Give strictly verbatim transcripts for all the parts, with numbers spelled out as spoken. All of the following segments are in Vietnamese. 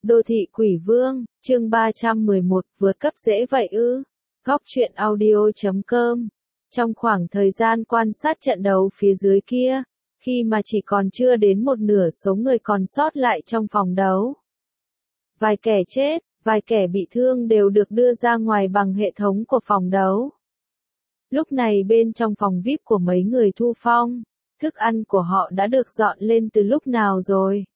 Đô thị quỷ vương, chương ba trăm mười một, vượt cấp dễ vậy ư? Góc truyện audio chấm com. Trong khoảng thời gian quan sát trận đấu phía dưới kia, khi mà chỉ còn chưa đến một nửa số người còn sót lại trong phòng đấu, vài kẻ chết, vài kẻ bị thương đều được đưa ra ngoài bằng hệ thống của phòng đấu. Lúc này bên trong phòng vi ai pi của mấy người Thu Phong, thức ăn của họ đã được dọn lên từ lúc nào rồi.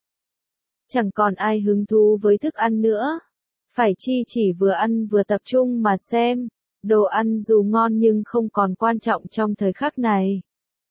Chẳng còn ai hứng thú với thức ăn nữa. Phải chi chỉ vừa ăn vừa tập trung mà xem. Đồ ăn dù ngon nhưng không còn quan trọng trong thời khắc này.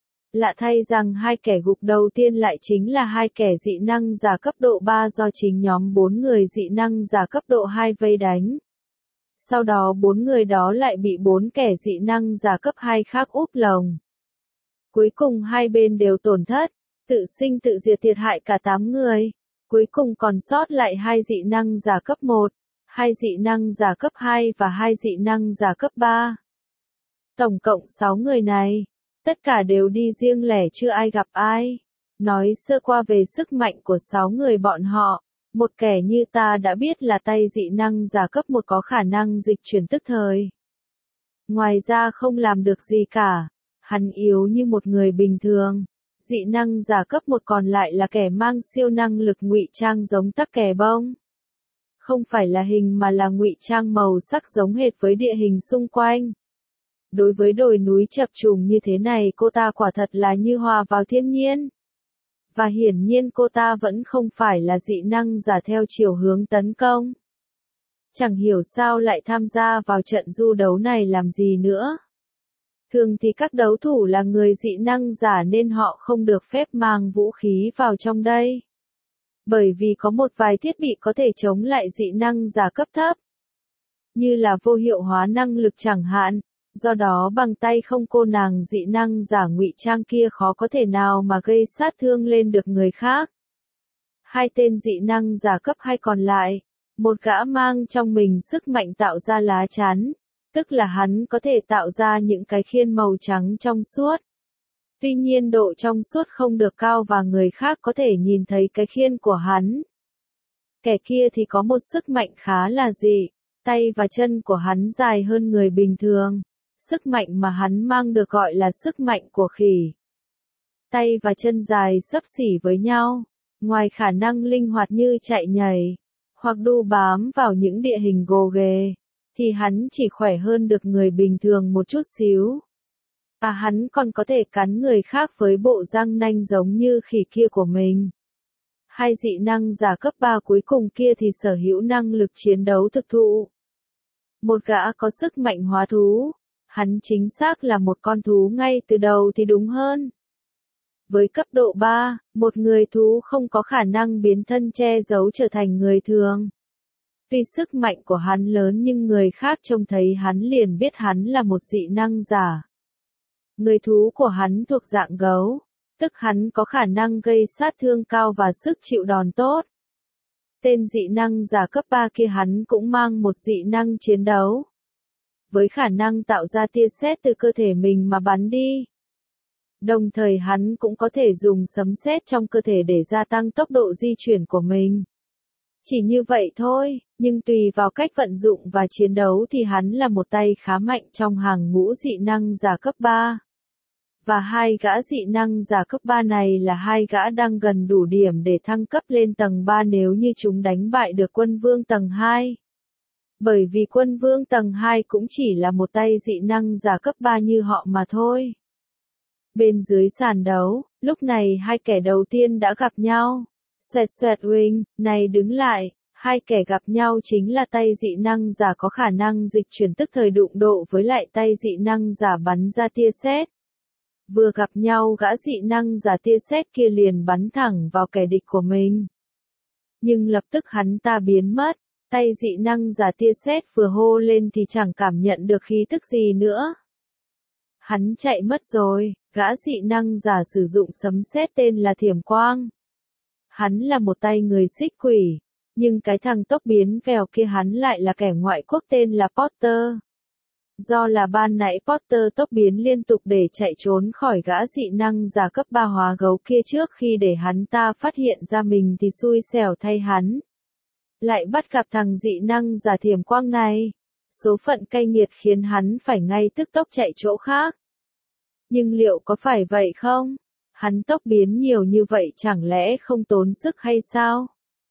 Lạ thay rằng hai kẻ gục đầu tiên lại chính là hai kẻ dị năng giả cấp độ ba do chính nhóm bốn người dị năng giả cấp độ hai vây đánh. Sau đó bốn người đó lại bị bốn kẻ dị năng giả cấp hai khác úp lồng. Cuối cùng hai bên đều tổn thất, tự sinh tự diệt thiệt hại cả tám người. Cuối cùng còn sót lại hai dị năng giả cấp một, hai dị năng giả cấp hai và hai dị năng giả cấp ba. Tổng cộng sáu người này, tất cả đều đi riêng lẻ chưa ai gặp ai. Nói sơ qua về sức mạnh của sáu người bọn họ, một kẻ như ta đã biết là tay dị năng giả cấp một có khả năng dịch chuyển tức thời. Ngoài ra không làm được gì cả, hắn yếu như một người bình thường. Dị năng giả cấp một còn lại là kẻ mang siêu năng lực ngụy trang giống tắc kè bông. Không phải là hình mà là ngụy trang màu sắc giống hệt với địa hình xung quanh. Đối với đồi núi chập trùng như thế này cô ta quả thật là như hòa vào thiên nhiên. Và hiển nhiên cô ta vẫn không phải là dị năng giả theo chiều hướng tấn công. Chẳng hiểu sao lại tham gia vào trận du đấu này làm gì nữa. Thường thì các đấu thủ là người dị năng giả nên họ không được phép mang vũ khí vào trong đây. Bởi vì có một vài thiết bị có thể chống lại dị năng giả cấp thấp. Như là vô hiệu hóa năng lực chẳng hạn, do đó bằng tay không cô nàng dị năng giả ngụy trang kia khó có thể nào mà gây sát thương lên được người khác. Hai tên dị năng giả cấp hai còn lại, một gã mang trong mình sức mạnh tạo ra lá chắn. Tức là hắn có thể tạo ra những cái khiên màu trắng trong suốt. Tuy nhiên độ trong suốt không được cao và người khác có thể nhìn thấy cái khiên của hắn. Kẻ kia thì có một sức mạnh khá là dị, tay và chân của hắn dài hơn người bình thường. Sức mạnh mà hắn mang được gọi là sức mạnh của khỉ. Tay và chân dài xấp xỉ với nhau, ngoài khả năng linh hoạt như chạy nhảy, hoặc đu bám vào những địa hình gồ ghề, thì hắn chỉ khỏe hơn được người bình thường một chút xíu. Và hắn còn có thể cắn người khác với bộ răng nanh giống như khỉ kia của mình. Hai dị năng giả cấp ba cuối cùng kia thì sở hữu năng lực chiến đấu thực thụ. Một gã có sức mạnh hóa thú, hắn chính xác là một con thú ngay từ đầu thì đúng hơn. Với cấp độ ba, một người thú không có khả năng biến thân che giấu trở thành người thường. Tuy sức mạnh của hắn lớn nhưng người khác trông thấy hắn liền biết hắn là một dị năng giả. Người thú của hắn thuộc dạng gấu, tức hắn có khả năng gây sát thương cao và sức chịu đòn tốt. Tên dị năng giả cấp ba kia hắn cũng mang một dị năng chiến đấu. Với khả năng tạo ra tia sét từ cơ thể mình mà bắn đi. Đồng thời hắn cũng có thể dùng sấm sét trong cơ thể để gia tăng tốc độ di chuyển của mình. Chỉ như vậy thôi, nhưng tùy vào cách vận dụng và chiến đấu thì hắn là một tay khá mạnh trong hàng ngũ dị năng giả cấp ba. Và hai gã dị năng giả cấp ba này là hai gã đang gần đủ điểm để thăng cấp lên tầng ba nếu như chúng đánh bại được quân vương tầng hai. Bởi vì quân vương tầng hai cũng chỉ là một tay dị năng giả cấp ba như họ mà thôi. Bên dưới sàn đấu, lúc này hai kẻ đầu tiên đã gặp nhau. Xoẹt xoẹt Wing, này đứng lại, hai kẻ gặp nhau chính là tay dị năng giả có khả năng dịch chuyển tức thời đụng độ với lại tay dị năng giả bắn ra tia sét. Vừa gặp nhau gã dị năng giả tia sét kia liền bắn thẳng vào kẻ địch của mình. Nhưng lập tức hắn ta biến mất, tay dị năng giả tia sét vừa hô lên thì chẳng cảm nhận được khí tức gì nữa. Hắn chạy mất rồi, gã dị năng giả sử dụng sấm sét tên là Thiểm Quang. Hắn là một tay người xích quỷ, nhưng cái thằng tốc biến vèo kia hắn lại là kẻ ngoại quốc tên là Potter. Do là ban nãy Potter tốc biến liên tục để chạy trốn khỏi gã dị năng giả cấp ba hóa gấu kia trước khi để hắn ta phát hiện ra mình thì xui xẻo thay hắn. lại bắt gặp thằng dị năng giả Thiểm Quang này. Số phận cay nghiệt khiến hắn phải ngay tức tốc chạy chỗ khác. Nhưng liệu có phải vậy không? Hắn tốc biến nhiều như vậy chẳng lẽ không tốn sức hay sao?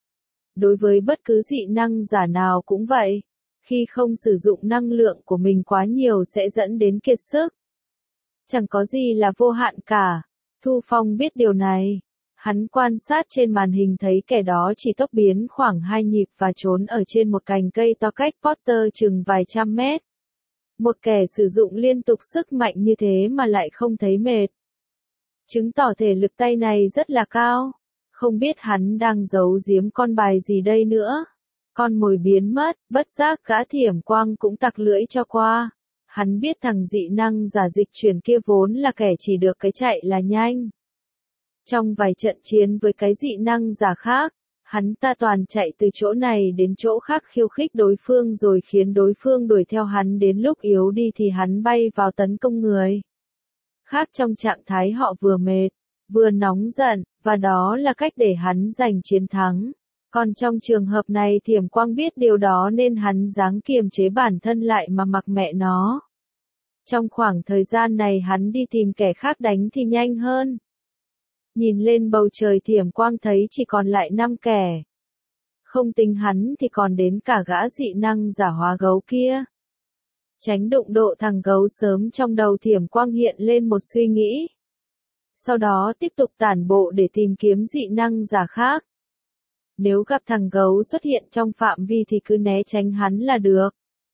Đối với bất cứ dị năng giả nào cũng vậy. Khi không sử dụng năng lượng của mình quá nhiều sẽ dẫn đến kiệt sức. Chẳng có gì là vô hạn cả. Thu Phong biết điều này. Hắn quan sát trên màn hình thấy kẻ đó chỉ tốc biến khoảng hai nhịp và trốn ở trên một cành cây to cách Potter chừng vài trăm mét. Một kẻ sử dụng liên tục sức mạnh như thế mà lại không thấy mệt. Chứng tỏ thể lực tay này rất là cao. Không biết hắn đang giấu giếm con bài gì đây nữa. Con mồi biến mất, bất giác gã Thiểm Quang cũng tặc lưỡi cho qua. Hắn biết thằng dị năng giả dịch chuyển kia vốn là kẻ chỉ được cái chạy là nhanh. Trong vài trận chiến với cái dị năng giả khác, hắn ta toàn chạy từ chỗ này đến chỗ khác khiêu khích đối phương rồi khiến đối phương đuổi theo hắn, đến lúc yếu đi thì hắn bay vào tấn công người khác trong trạng thái họ vừa mệt, vừa nóng giận, và đó là cách để hắn giành chiến thắng. Còn trong trường hợp này Thiểm Quang biết điều đó nên hắn ráng kiềm chế bản thân lại mà mặc mẹ nó. Trong khoảng thời gian này hắn đi tìm kẻ khác đánh thì nhanh hơn. Nhìn lên bầu trời Thiểm Quang thấy chỉ còn lại năm kẻ. Không tính hắn thì còn đến cả gã dị năng giả hóa gấu kia. Tránh đụng độ thằng gấu sớm, trong đầu Thiểm Quang hiện lên một suy nghĩ. Sau đó tiếp tục tản bộ để tìm kiếm dị năng giả khác. Nếu gặp thằng gấu xuất hiện trong phạm vi thì cứ né tránh hắn là được.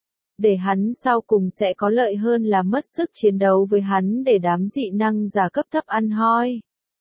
Để hắn sau cùng sẽ có lợi hơn là mất sức chiến đấu với hắn để đám dị năng giả cấp thấp ăn hoi.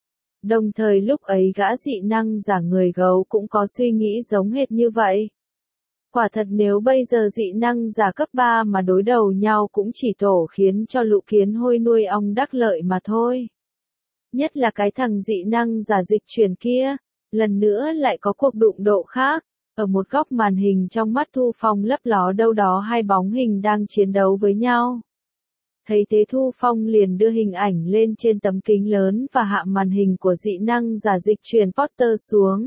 Đồng thời lúc ấy gã dị năng giả người gấu cũng có suy nghĩ giống hệt như vậy. Quả thật nếu bây giờ dị năng giả cấp ba mà đối đầu nhau cũng chỉ tổ khiến cho lũ kiến hôi nuôi ong đắc lợi mà thôi. Nhất là cái thằng dị năng giả dịch chuyển kia, lần nữa lại có cuộc đụng độ khác. Ở một góc màn hình trong mắt Thu Phong lấp ló đâu đó hai bóng hình đang chiến đấu với nhau. Thấy thế Thu Phong liền đưa hình ảnh lên trên tấm kính lớn và hạ màn hình của dị năng giả dịch chuyển Potter xuống.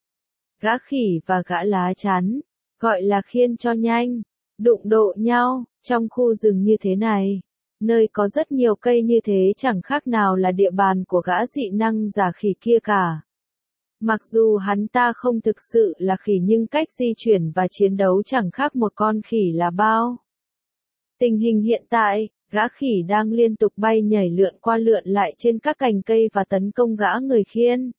Gã khỉ và gã lá chắn, gọi là khiên cho nhanh, đụng độ nhau, trong khu rừng như thế này. Nơi có rất nhiều cây như thế chẳng khác nào là địa bàn của gã dị năng giả khỉ kia cả. Mặc dù hắn ta không thực sự là khỉ nhưng cách di chuyển và chiến đấu chẳng khác một con khỉ là bao. Tình hình hiện tại, gã khỉ đang liên tục bay nhảy lượn qua lượn lại trên các cành cây và tấn công gã người khiên.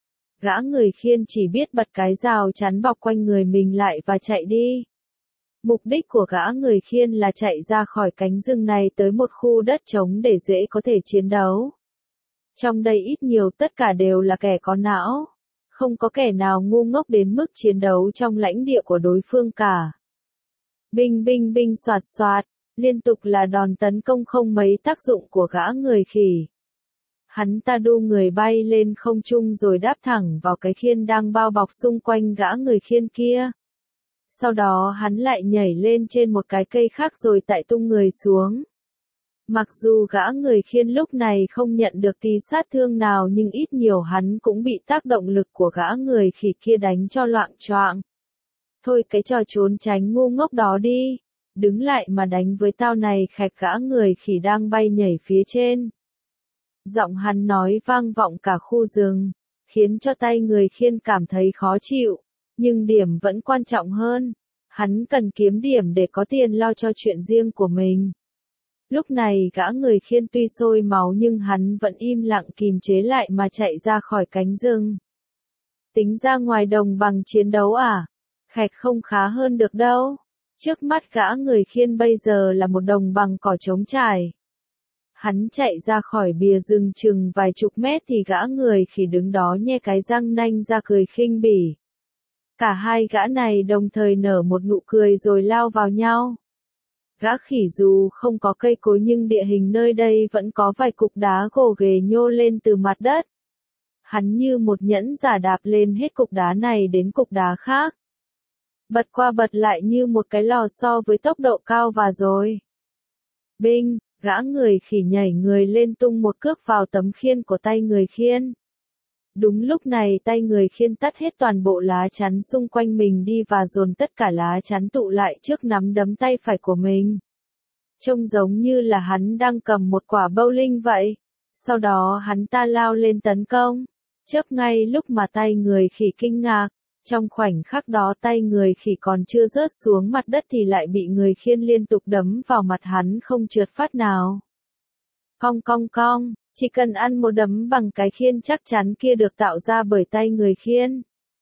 Gã người khiên chỉ biết bật cái rào chắn bọc quanh người mình lại và chạy đi. Mục đích của gã người khiên là chạy ra khỏi cánh rừng này tới một khu đất trống để dễ có thể chiến đấu. Trong đây ít nhiều tất cả đều là kẻ có não. Không có kẻ nào ngu ngốc đến mức chiến đấu trong lãnh địa của đối phương cả. Binh binh binh soạt soạt, liên tục là đòn tấn công không mấy tác dụng của gã người khỉ. Hắn ta đu người bay lên không trung rồi đáp thẳng vào cái khiên đang bao bọc xung quanh gã người khiên kia. Sau đó hắn lại nhảy lên trên một cái cây khác rồi tại tung người xuống. Mặc dù gã người khiên lúc này không nhận được tí sát thương nào nhưng ít nhiều hắn cũng bị tác động lực của gã người khỉ kia đánh cho loạng choạng. Thôi cái trò trốn tránh ngu ngốc đó đi, đứng lại mà đánh với tao này, khạch gã người khỉ đang bay nhảy phía trên. Giọng hắn nói vang vọng cả khu rừng, khiến cho tay người khiên cảm thấy khó chịu, nhưng điểm vẫn quan trọng hơn. Hắn cần kiếm điểm để có tiền lo cho chuyện riêng của mình. Lúc này gã người khiên tuy sôi máu nhưng hắn vẫn im lặng kìm chế lại mà chạy ra khỏi cánh rừng. Tính ra ngoài đồng bằng chiến đấu à? Khạch không khá hơn được đâu. Trước mắt gã người khiên bây giờ là một đồng bằng cỏ trống trải. Hắn chạy ra khỏi bìa rừng chừng vài chục mét thì gã người khỉ đứng đó nhe cái răng nanh ra cười khinh bỉ. Cả hai gã này đồng thời nở một nụ cười rồi lao vào nhau. Gã khỉ dù không có cây cối nhưng địa hình nơi đây vẫn có vài cục đá gồ ghề nhô lên từ mặt đất. Hắn như một nhẫn giả đạp lên hết cục đá này đến cục đá khác. Bật qua bật lại như một cái lò xo với tốc độ cao và rồi. Binh, gã người khỉ nhảy người lên tung một cước vào tấm khiên của tay người khiên. Đúng lúc này tay người khiên tắt hết toàn bộ lá chắn xung quanh mình đi và dồn tất cả lá chắn tụ lại trước nắm đấm tay phải của mình. Trông giống như là hắn đang cầm một quả bowling vậy. Sau đó hắn ta lao lên tấn công. Chớp ngay lúc mà tay người khỉ kinh ngạc. Trong khoảnh khắc đó tay người khỉ còn chưa rớt xuống mặt đất thì lại bị người khiên liên tục đấm vào mặt hắn không trượt phát nào. Cong cong cong, chỉ cần ăn một đấm bằng cái khiên chắc chắn kia được tạo ra bởi tay người khiên.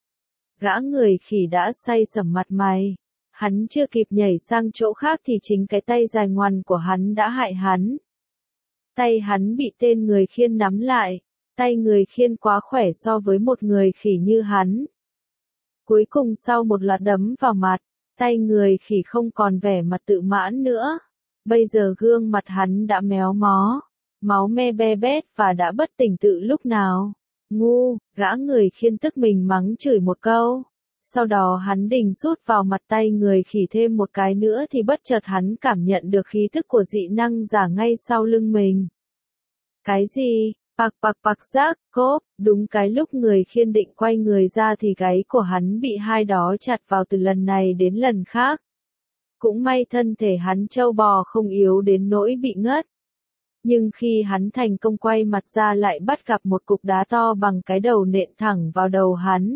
Gã người khỉ đã say sẩm mặt mày. Hắn chưa kịp nhảy sang chỗ khác thì chính cái tay dài ngoằn của hắn đã hại hắn. Tay hắn bị tên người khiên nắm lại. Tay người khiên quá khỏe so với một người khỉ như hắn. Cuối cùng sau một loạt đấm vào mặt, tay người khỉ không còn vẻ mặt tự mãn nữa. Bây giờ gương mặt hắn đã méo mó, máu me be bét và đã bất tỉnh tự lúc nào. Ngu, gã người khiên tức mình mắng chửi một câu. Sau đó hắn định sút vào mặt tay người khỉ thêm một cái nữa thì bất chợt hắn cảm nhận được khí thức của dị năng giả ngay sau lưng mình. Cái gì? Bạc bạc bạc rác, cốp, đúng cái lúc người khiên định quay người ra thì gáy của hắn bị hai đó chặt vào từ lần này đến lần khác. Cũng may thân thể hắn trâu bò không yếu đến nỗi bị ngất. Nhưng khi hắn thành công quay mặt ra lại bắt gặp một cục đá to bằng cái đầu nện thẳng vào đầu hắn.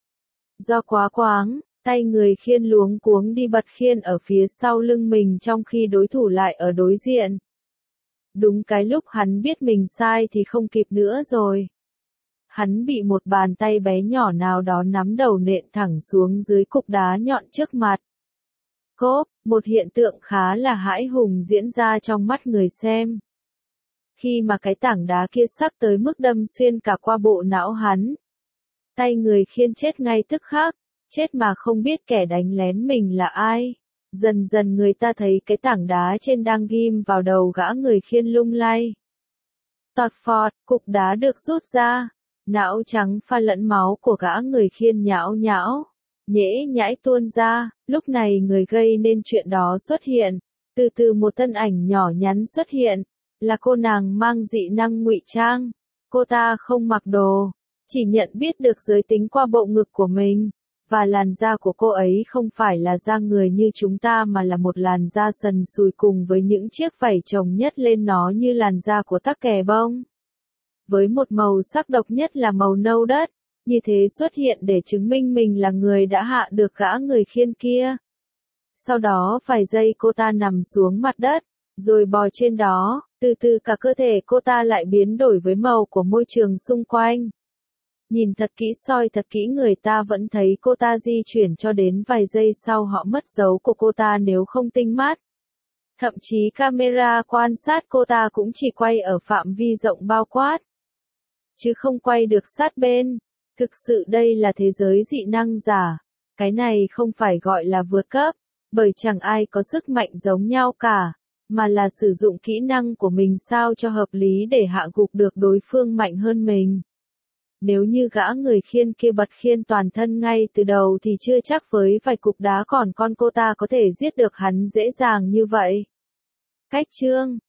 Do quá quáng, tay người khiên luống cuống đi bật khiên ở phía sau lưng mình trong khi đối thủ lại ở đối diện. Đúng cái lúc hắn biết mình sai thì không kịp nữa rồi. Hắn bị một bàn tay bé nhỏ nào đó nắm đầu nện thẳng xuống dưới cục đá nhọn trước mặt. Cốp, một hiện tượng khá là hãi hùng diễn ra trong mắt người xem. Khi mà cái tảng đá kia sắc tới mức đâm xuyên cả qua bộ não hắn. Tay người khiên chết ngay tức khắc, chết mà không biết kẻ đánh lén mình là ai. Dần dần người ta thấy cái tảng đá trên đang ghim vào đầu gã người khiên lung lay. Tọt phọt, cục đá được rút ra. Não trắng pha lẫn máu của gã người khiên nhão nhão. Nhễ nhãi tuôn ra, lúc này người gây nên chuyện đó xuất hiện. Từ từ một thân ảnh nhỏ nhắn xuất hiện. Là cô nàng mang dị năng ngụy trang. Cô ta không mặc đồ. Chỉ nhận biết được giới tính qua bộ ngực của mình. Và làn da của cô ấy không phải là da người như chúng ta mà là một làn da sần sùi cùng với những chiếc vảy chồng nhất lên nó như làn da của tắc kè bông. Với một màu sắc độc nhất là màu nâu đất, như thế xuất hiện để chứng minh mình là người đã hạ được gã người khiên kia. Sau đó vài giây cô ta nằm xuống mặt đất, rồi bò trên đó, từ từ cả cơ thể cô ta lại biến đổi với màu của môi trường xung quanh. Nhìn thật kỹ soi thật kỹ người ta vẫn thấy cô ta di chuyển cho đến vài giây sau họ mất dấu của cô ta nếu không tinh mắt. Thậm chí camera quan sát cô ta cũng chỉ quay ở phạm vi rộng bao quát. Chứ không quay được sát bên. Thực sự đây là thế giới dị năng giả. Cái này không phải gọi là vượt cấp, bởi chẳng ai có sức mạnh giống nhau cả, mà là sử dụng kỹ năng của mình sao cho hợp lý để hạ gục được đối phương mạnh hơn mình. Nếu như gã người khiên kia bật khiên toàn thân ngay từ đầu thì chưa chắc với vài cục đá còn con cô ta có thể giết được hắn dễ dàng như vậy. Cách chương